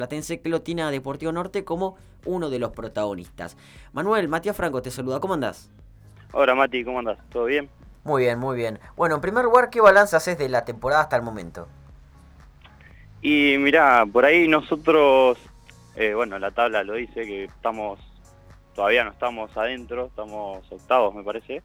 Platense que lo tiene a Deportivo Norte como uno de los protagonistas. Manuel, Matías Franco te saluda, ¿cómo andás? Hola Mati, ¿cómo andás? ¿Todo bien? Muy bien, muy bien. Bueno, en primer lugar, ¿qué balance haces de la temporada hasta el momento? Y mirá, por ahí nosotros, la tabla lo dice que todavía no estamos adentro, estamos octavos me parece.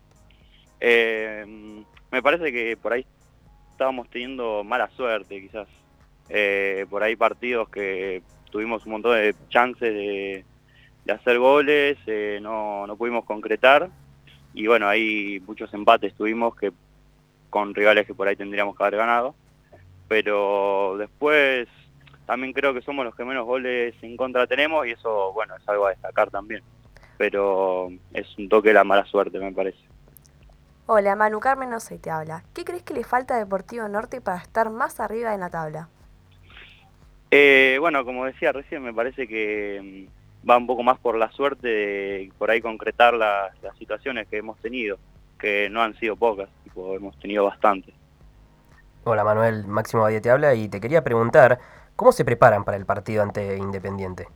Me parece que por ahí estábamos teniendo mala suerte quizás. Por ahí partidos que tuvimos un montón de chances de hacer goles, no pudimos concretar. Y bueno, ahí muchos empates tuvimos que con rivales que por ahí tendríamos que haber ganado. Pero después también creo que somos los que menos goles en contra tenemos y eso, bueno, es algo a destacar también. Pero es un toque de la mala suerte, me parece. Hola, Manu Carmen Osei te habla. ¿Qué crees que le falta a Deportivo Norte para estar más arriba en la tabla? Bueno, como decía recién, me parece que va un poco más por la suerte de por ahí concretar las situaciones que hemos tenido, que no han sido pocas, tipo, hemos tenido bastantes. Hola Manuel, Máximo Badía te habla y te quería preguntar, ¿cómo se preparan para el partido ante Independiente?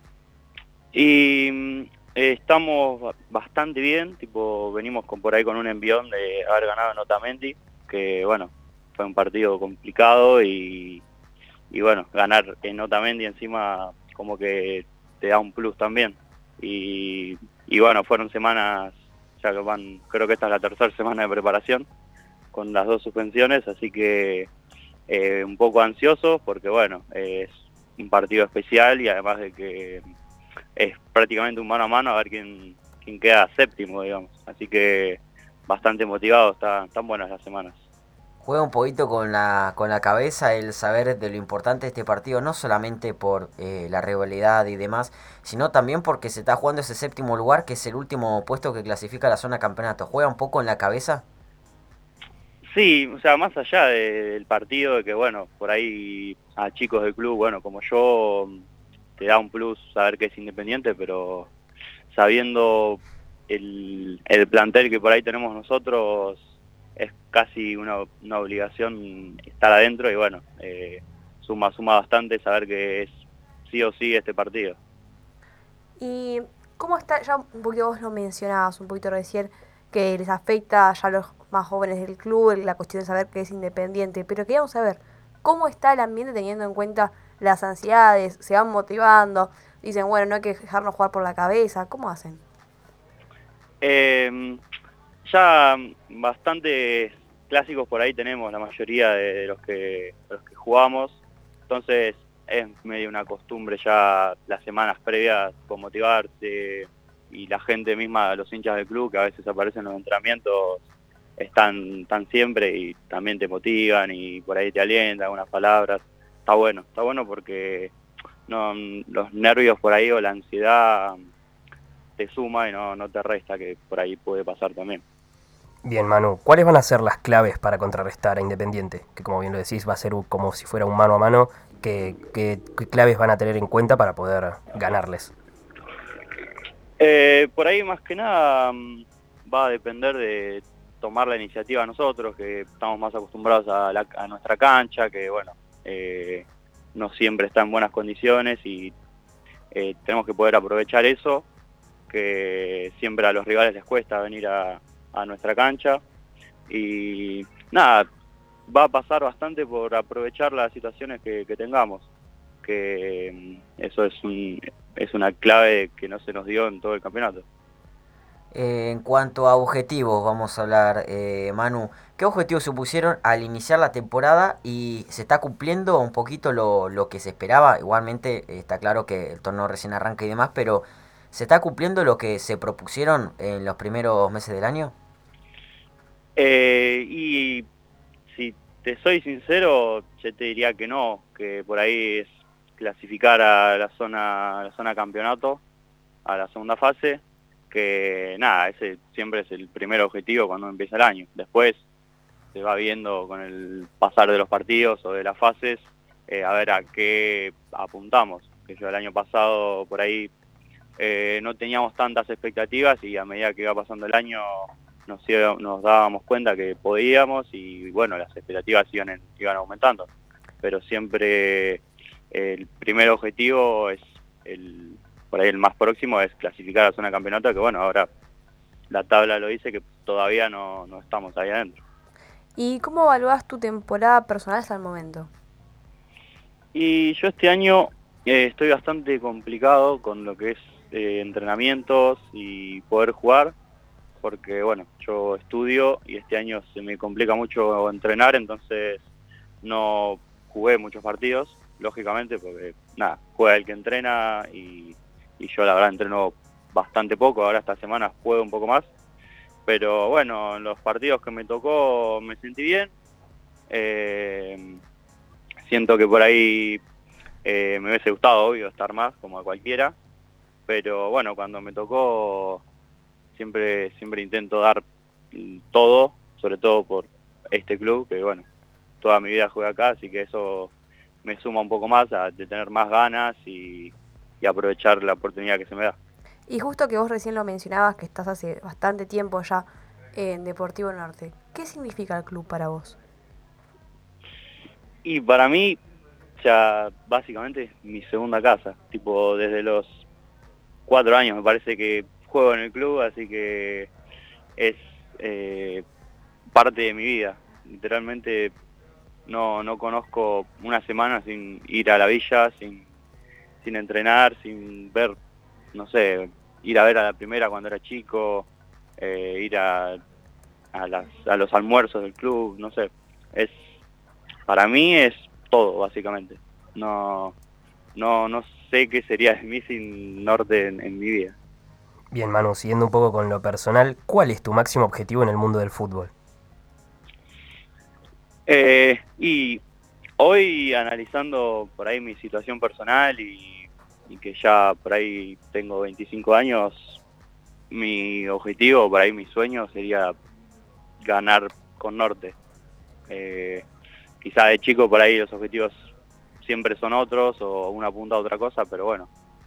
Y estamos bastante bien, tipo venimos por ahí con un envión de haber ganado en Otamendi, que bueno, fue un partido complicado y bueno, ganar en Otamendi encima como que te da un plus también. Y bueno, fueron semanas, ya que creo que esta es la tercera semana de preparación con las dos suspensiones, así que un poco ansiosos porque bueno, es un partido especial y además de que es prácticamente un mano a mano a ver quién queda séptimo, digamos. Así que bastante motivados, están buenas las semanas. Juega un poquito con la cabeza el saber de lo importante de este partido, no solamente por la rivalidad y demás, sino también porque se está jugando ese séptimo lugar, que es el último puesto que clasifica a la zona campeonato. ¿Juega un poco en la cabeza? Sí, o sea, más allá del partido, de que bueno, por ahí a chicos del club, bueno, como yo, te da un plus saber que es Independiente, pero sabiendo el plantel que por ahí tenemos nosotros, es casi una obligación estar adentro y bueno, suma bastante saber que es sí o sí este partido. ¿Y cómo está? Ya un poquito vos lo mencionabas un poquito recién, que les afecta ya a los más jóvenes del club la cuestión de saber que es independiente, pero queríamos saber, ¿cómo está el ambiente teniendo en cuenta las ansiedades? ¿Se van motivando? Dicen, bueno, no hay que dejarnos jugar por la cabeza, ¿cómo hacen? Eh, ya bastantes clásicos por ahí tenemos, la mayoría de los que jugamos, entonces es medio una costumbre ya las semanas previas con motivarse y la gente misma, los hinchas del club que a veces aparecen en los entrenamientos, están siempre y también te motivan y por ahí te alientan algunas palabras. Está bueno porque no, los nervios por ahí o la ansiedad te suma y no te resta, que por ahí puede pasar también. Bien Manu, ¿cuáles van a ser las claves para contrarrestar a Independiente? Que como bien lo decís va a ser como si fuera un mano a mano. ¿Qué claves van a tener en cuenta para poder ganarles? Por ahí más que nada va a depender de tomar la iniciativa nosotros, que estamos más acostumbrados a nuestra cancha, que bueno, no siempre está en buenas condiciones y tenemos que poder aprovechar eso, que siempre a los rivales les cuesta venir a nuestra cancha y nada, va a pasar bastante por aprovechar las situaciones que tengamos, que eso es una clave que no se nos dio en todo el campeonato. En cuanto a objetivos, vamos a hablar, Manu. ¿Qué objetivos se pusieron al iniciar la temporada y se está cumpliendo un poquito lo que se esperaba? Igualmente está claro que el torneo recién arranca y demás, pero ¿se está cumpliendo lo que se propusieron en los primeros meses del año? Y si te soy sincero, yo te diría que no, que por ahí es clasificar a la zona campeonato, a la segunda fase, que nada, ese siempre es el primer objetivo cuando empieza el año. Después se va viendo con el pasar de los partidos o de las fases, a ver a qué apuntamos. Que yo el año pasado por ahí no teníamos tantas expectativas y a medida que iba pasando el año nos dábamos cuenta que podíamos y bueno, las expectativas iban aumentando. Pero siempre el primer objetivo es por ahí el más próximo es clasificar a zona campeonato, que bueno, ahora la tabla lo dice que todavía no estamos ahí adentro. ¿Y cómo evalúas tu temporada personal hasta el momento? Y yo este año estoy bastante complicado con lo que es entrenamientos y poder jugar, porque bueno, yo estudio y este año se me complica mucho entrenar, entonces no jugué muchos partidos, lógicamente, porque nada, juega el que entrena y yo la verdad entreno bastante poco, ahora esta semana juego un poco más, pero bueno, en los partidos que me tocó me sentí bien, siento que por ahí me hubiese gustado, obvio, estar más, como a cualquiera, pero bueno, cuando me tocó siempre intento dar todo, sobre todo por este club, que bueno, toda mi vida jugué acá, así que eso me suma un poco más de tener más ganas y aprovechar la oportunidad que se me da. Y justo que vos recién lo mencionabas, que estás hace bastante tiempo ya en Deportivo Norte, ¿qué significa el club para vos? Y para mí, ya básicamente es mi segunda casa, tipo desde los 4 años me parece que juego en el club, así que es parte de mi vida. Literalmente no conozco una semana sin ir a la villa, sin entrenar, sin ver, no sé, ir a ver a la primera cuando era chico, ir a los almuerzos del club, no sé. Es Para mí es todo, básicamente. No, no sé qué sería de mí sin Norte en mi vida. Bien, Manu, siguiendo un poco con lo personal, ¿cuál es tu máximo objetivo en el mundo del fútbol? Y hoy analizando por ahí mi situación personal y que ya por ahí tengo 25 años, mi objetivo, por ahí mi sueño sería ganar con Norte. Quizá de chico por ahí los objetivos siempre son otros o una apunta a otra cosa, pero bueno,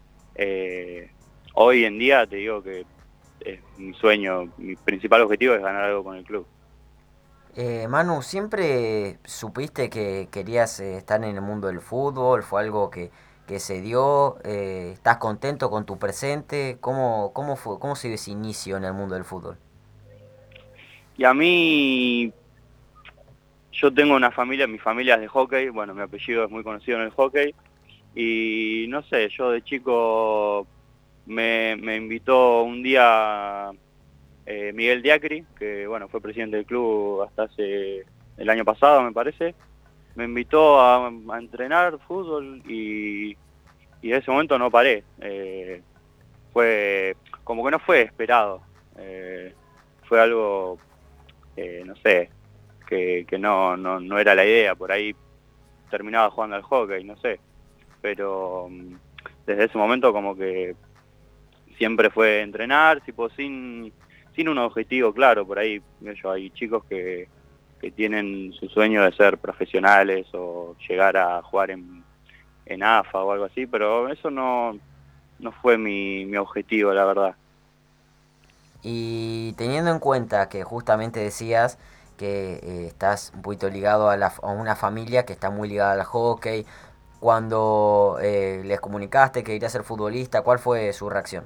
hoy en día te digo que es mi sueño, mi principal objetivo es ganar algo con el club. Manu, ¿siempre supiste que querías estar en el mundo del fútbol? ¿Fue algo que se dio? ¿Estás contento con tu presente? ¿Cómo fue, cómo se dio ese inicio en el mundo del fútbol? Y a mí, yo tengo una familia, mi familia es de hockey, bueno, mi apellido es muy conocido en el hockey, y no sé, yo de chico me invitó un día Miguel Diacri, que bueno, fue presidente del club hasta hace el año pasado, me parece. Me invitó a entrenar fútbol y en ese momento no paré. Fue como que no fue esperado. Fue algo, no sé, que no era la idea. Por ahí terminaba jugando al hockey, no sé. Pero desde ese momento como que siempre fue entrenar, tipo sin un objetivo claro. Por ahí hay chicos que tienen su sueño de ser profesionales o llegar a jugar en AFA o algo así, pero eso no fue mi objetivo, la verdad. Y teniendo en cuenta que justamente decías que estás un poquito ligado a una familia que está muy ligada al hockey, cuando les comunicaste que querías ser futbolista, ¿cuál fue su reacción?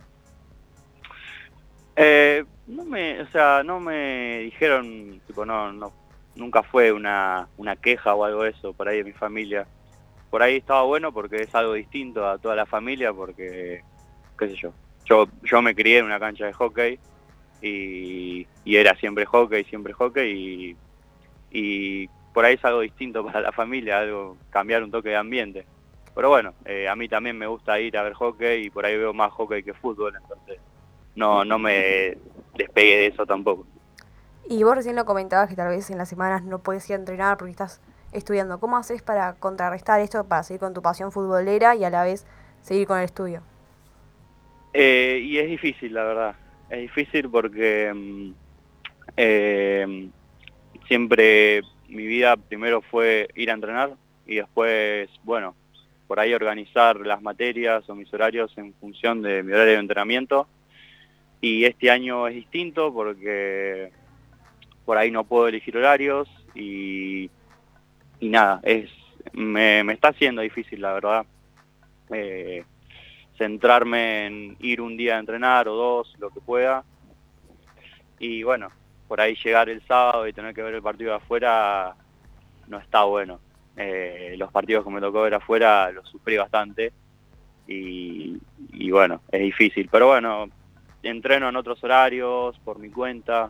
No me dijeron, tipo, nunca fue una queja o algo de eso por ahí de mi familia. Por ahí estaba bueno porque es algo distinto a toda la familia, porque, qué sé yo me crié en una cancha de hockey y era siempre hockey y por ahí es algo distinto para la familia, algo, cambiar un toque de ambiente. Pero bueno, a mí también me gusta ir a ver hockey y por ahí veo más hockey que fútbol, entonces no me despegué de eso tampoco. Y vos recién lo comentabas que tal vez en las semanas no podés ir a entrenar porque estás estudiando. ¿Cómo haces para contrarrestar esto, para seguir con tu pasión futbolera y a la vez seguir con el estudio? Y es difícil, la verdad. Es difícil porque eh, siempre mi vida primero fue ir a entrenar y después, bueno, por ahí organizar las materias o mis horarios en función de mi horario de entrenamiento. Y este año es distinto porque por ahí no puedo elegir horarios y nada, me está haciendo difícil, la verdad. Centrarme en ir un día a entrenar o dos, lo que pueda. Y bueno, por ahí llegar el sábado y tener que ver el partido de afuera no está bueno. Los partidos que me tocó ver afuera los sufrí bastante y bueno, es difícil. Pero bueno, entreno en otros horarios, por mi cuenta,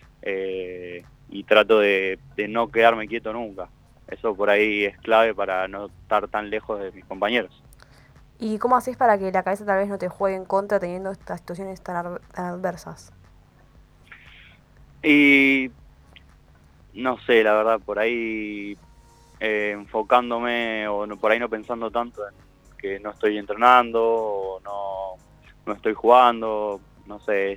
y trato de no quedarme quieto nunca. Eso por ahí es clave para no estar tan lejos de mis compañeros. ¿Y cómo haces para que la cabeza tal vez no te juegue en contra teniendo estas situaciones tan adversas? Y no sé, la verdad, por ahí enfocándome o por ahí no pensando tanto en que no estoy entrenando o no estoy jugando, no sé,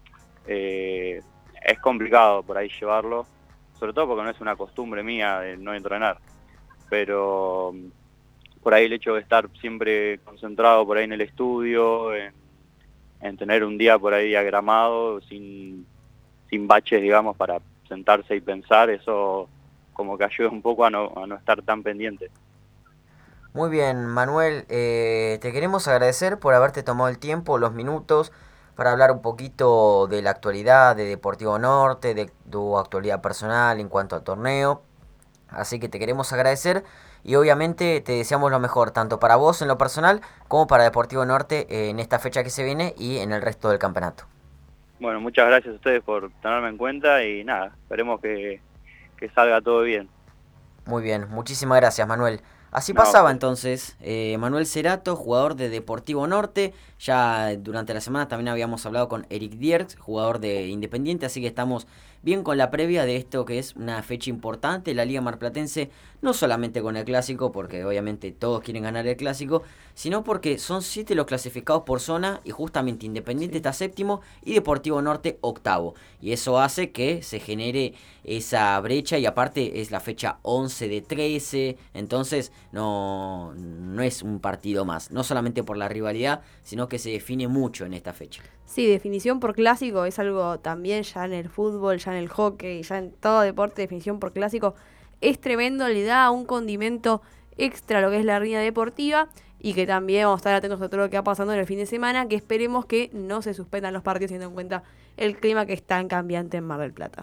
es complicado por ahí llevarlo, sobre todo porque no es una costumbre mía de no entrenar, pero por ahí el hecho de estar siempre concentrado por ahí en el estudio, en tener un día por ahí diagramado, sin baches, digamos, para sentarse y pensar, eso como que ayuda un poco a no estar tan pendiente. Muy bien, Manuel, te queremos agradecer por haberte tomado el tiempo, los minutos, para hablar un poquito de la actualidad de Deportivo Norte, de tu actualidad personal en cuanto al torneo. Así que te queremos agradecer y obviamente te deseamos lo mejor, tanto para vos en lo personal como para Deportivo Norte en esta fecha que se viene y en el resto del campeonato. Bueno, muchas gracias a ustedes por tenerme en cuenta y nada, esperemos que salga todo bien. Muy bien, muchísimas gracias, Manuel. Así No, pasaba entonces Manuel Cerato, jugador de Deportivo Norte. Ya durante la semana también habíamos hablado con Eric Dierks, jugador de Independiente, así que estamos bien con la previa de esto que es una fecha importante, la Liga Marplatense, no solamente con el Clásico, porque obviamente todos quieren ganar el Clásico, sino porque son 7 los clasificados por zona y justamente Independiente está séptimo y Deportivo Norte octavo. Y eso hace que se genere esa brecha y aparte es la fecha 11 de 13, entonces no es un partido más, no solamente por la rivalidad, sino que se define mucho en esta fecha. Sí, definición por clásico es algo también ya en el fútbol, ya en el hockey, ya en todo deporte, definición por clásico es tremendo, le da un condimento extra a lo que es la riña deportiva y que también vamos a estar atentos a todo lo que va pasando en el fin de semana, que esperemos que no se suspendan los partidos teniendo en cuenta el clima que está en cambiante en Mar del Plata.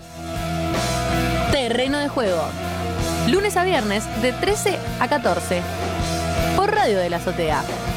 Terreno de juego. Lunes a viernes de 13 a 14. Por Radio de la Azotea.